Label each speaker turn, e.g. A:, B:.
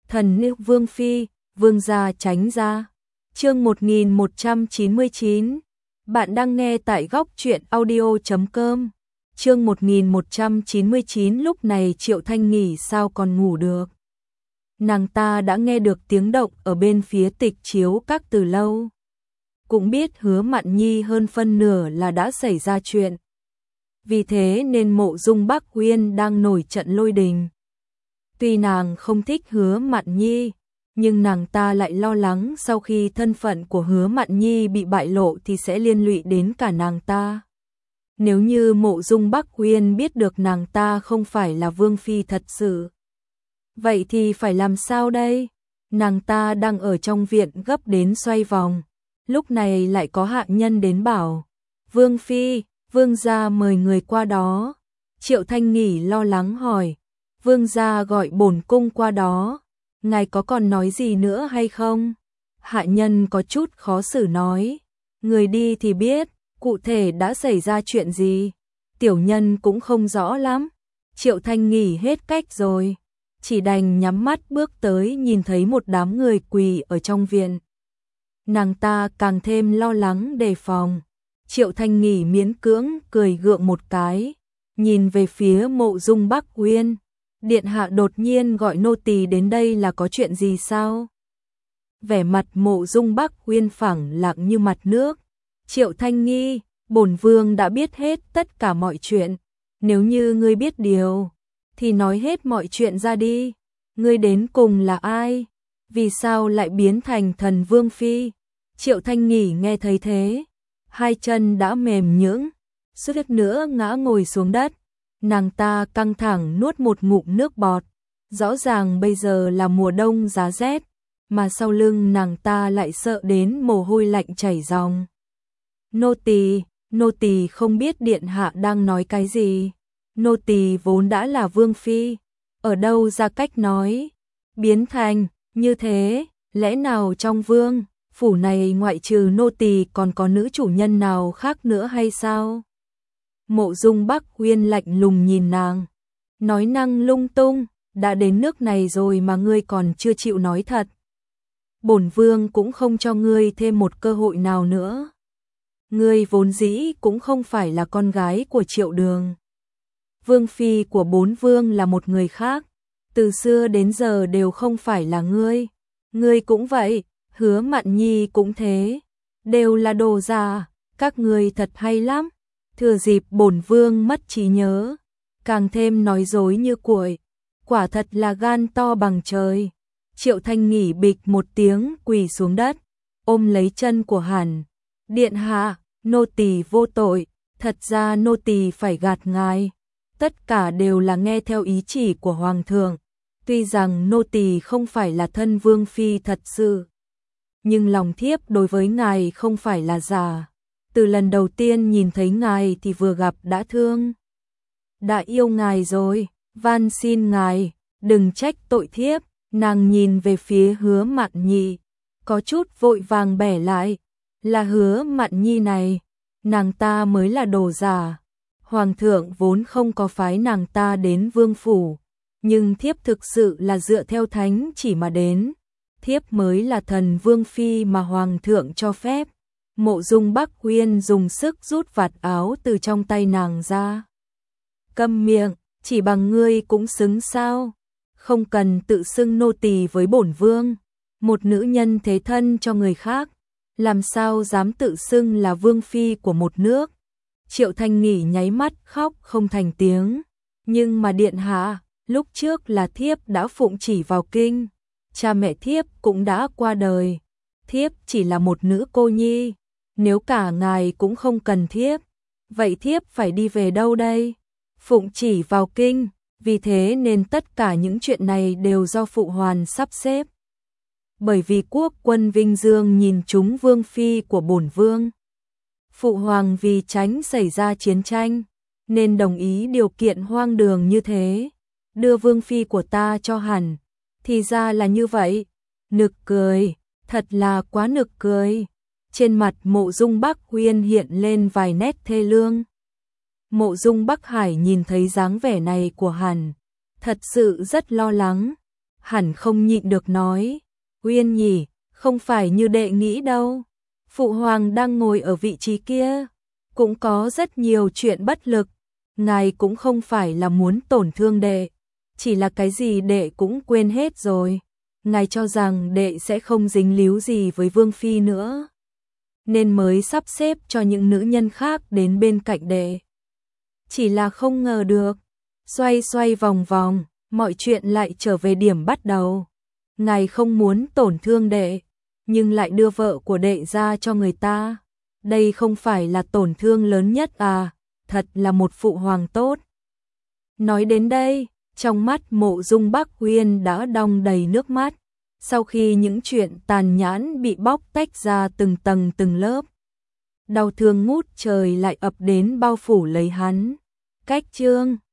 A: Thần nữ vương phi, vương gia tránh ra. Chương 1199. Bạn đang nghe tại góc truyện audio.com. Chương 1199. Lúc này Triệu Thanh nghỉ sao còn ngủ được. Nàng ta đã nghe được tiếng động ở bên phía Tịch Chiếu Các từ lâu. Cũng biết Hứa Mạn Nhi hơn phân nửa là đã xảy ra chuyện. Vì thế nên Mộ Dung Bắc Uyên đang nổi trận lôi đình. Tuy nàng không thích Hứa Mạn Nhi, nhưng nàng ta lại lo lắng sau khi thân phận của Hứa Mạn Nhi bị bại lộ thì sẽ liên lụy đến cả nàng ta. Nếu như Mộ Dung Bắc Uyên biết được nàng ta không phải là vương phi thật sự, vậy thì phải làm sao đây? Nàng ta đang ở trong viện gấp đến xoay vòng, lúc này lại có hạ nhân đến bảo: "Vương phi, vương gia mời người qua đó." Triệu Thanh nghỉ lo lắng hỏi: "Vương gia gọi bổn cung qua đó, ngài có còn nói gì nữa hay không?" Hạ nhân có chút khó xử nói: "Người đi thì biết, cụ thể đã xảy ra chuyện gì, tiểu nhân cũng không rõ lắm." Triệu Thanh nghỉ hết cách rồi, chỉ đành nhắm mắt bước tới, nhìn thấy một đám người quỳ ở trong viện. Nàng ta càng thêm lo lắng đề phòng. Triệu Thanh nghỉ miễn cưỡng cười gượng một cái, nhìn về phía Mộ Dung Bắc Uyên: "Điện hạ đột nhiên gọi nô tỳ đến đây là có chuyện gì sao?" Vẻ mặt Mộ Dung Bắc Uyên phẳng lặng như mặt nước. "Triệu Thanh nghi, bổn vương đã biết hết tất cả mọi chuyện. Nếu như ngươi biết điều, thì nói hết mọi chuyện ra đi. Ngươi đến cùng là ai? Vì sao lại biến thành thần vương phi?" Triệu Thanh nghỉ nghe thấy thế, hai chân đã mềm nhũn, suýt nữa ngã ngồi xuống đất. Nàng ta căng thẳng nuốt một ngụm nước bọt. Rõ ràng bây giờ là mùa đông giá rét, mà sau lưng nàng ta lại sợ đến mồ hôi lạnh chảy ròng. Nô tỳ không biết điện hạ đang nói cái gì. Nô tỳ vốn đã là vương phi, ở đâu ra cách nói biến thành như thế? Lẽ nào trong vương phủ này ngoại trừ nô tỳ còn có nữ chủ nhân nào khác nữa hay sao?" Mộ Dung Bắc Uyên lạnh lùng nhìn nàng, nói năng lung tung: "Đã đến nước này rồi mà ngươi còn chưa chịu nói thật. Bổn vương cũng không cho ngươi thêm một cơ hội nào nữa. Ngươi vốn dĩ cũng không phải là con gái của Triệu Đường. Vương phi của bốn vương là một người khác, từ xưa đến giờ đều không phải là ngươi. Ngươi cũng vậy, Hứa Mạn Nhi cũng thế, đều là đồ giả. Các ngươi thật hay lắm, thừa dịp bổn vương mất trí nhớ, càng thêm nói dối như cuội, quả thật là gan to bằng trời." Triệu Thanh nghỉ bịch một tiếng quỳ xuống đất, ôm lấy chân của hắn: "Điện hạ, nô tỳ vô tội, thật ra nô tỳ phải gạt ngài. Tất cả đều là nghe theo ý chỉ của hoàng thượng. Tuy rằng nô tỳ không phải là thân vương phi thật sự, nhưng lòng thiếp đối với ngài không phải là giả. Từ lần đầu tiên nhìn thấy ngài thì vừa gặp đã thương, đã yêu ngài rồi. Van xin ngài đừng trách tội thiếp." Nàng nhìn về phía Hứa Mạn Nhi, có chút vội vàng bẻ lại: "Là Hứa Mạn Nhi này, nàng ta mới là đồ giả. Hoàng thượng vốn không có phái nàng ta đến vương phủ, nhưng thiếp thực sự là dựa theo thánh chỉ mà đến. Thiếp mới là thần vương phi mà hoàng thượng cho phép." Mộ Dung Bắc Uyên dùng sức rút vạt áo từ trong tay nàng ra. "Câm miệng, chỉ bằng ngươi cũng xứng sao? Không cần tự xưng nô tỳ với bổn vương. Một nữ nhân thế thân cho người khác, làm sao dám tự xưng là vương phi của một nước?" Triệu Thanh nghỉ nháy mắt khóc không thành tiếng. "Nhưng mà điện hạ, lúc trước là thiếp đã phụng chỉ vào kinh, cha mẹ thiếp cũng đã qua đời, thiếp chỉ là một nữ cô nhi. Nếu cả ngài cũng không cần thiếp, vậy thiếp phải đi về đâu đây? Phụng chỉ vào kinh, vì thế nên tất cả những chuyện này đều do phụ hoàng sắp xếp. Bởi vì quốc quân Vinh Dương nhìn trúng vương phi của bổn vương, phụ hoàng vì tránh xảy ra chiến tranh nên đồng ý điều kiện hoang đường như thế, đưa vương phi của ta cho hắn. Thì ra là như vậy. Nực cười, thật là quá nực cười." Trên mặt Mộ Dung Bắc Uyên hiện lên vài nét thê lương. Mộ Dung Bắc Hải nhìn thấy dáng vẻ này của hắn, thật sự rất lo lắng. hẳn không nhịn được nói, Uyên nhỉ, không phải như đệ nghĩ đâu. Phụ hoàng đang ngồi ở vị trí kia, cũng có rất nhiều chuyện bất lực, ngài cũng không phải là muốn tổn thương đệ, chỉ là cái gì đệ cũng quên hết rồi. Ngài cho rằng đệ sẽ không dính líu gì với Vương Phi nữa, nên mới sắp xếp cho những nữ nhân khác đến bên cạnh đệ. Chỉ là không ngờ được, xoay xoay vòng vòng, mọi chuyện lại trở về điểm bắt đầu. Ngài không muốn tổn thương đệ, nhưng lại đưa vợ của đệ ra cho người ta. Đây không phải là tổn thương lớn nhất à, thật là một phụ hoàng tốt. Nói đến đây, trong mắt Mộ Dung Bắc Uyên đã đong đầy nước mắt. Sau khi những chuyện tàn nhẫn bị bóc tách ra từng tầng từng lớp, đau thương ngút trời lại ập đến bao phủ lấy hắn. Cách chương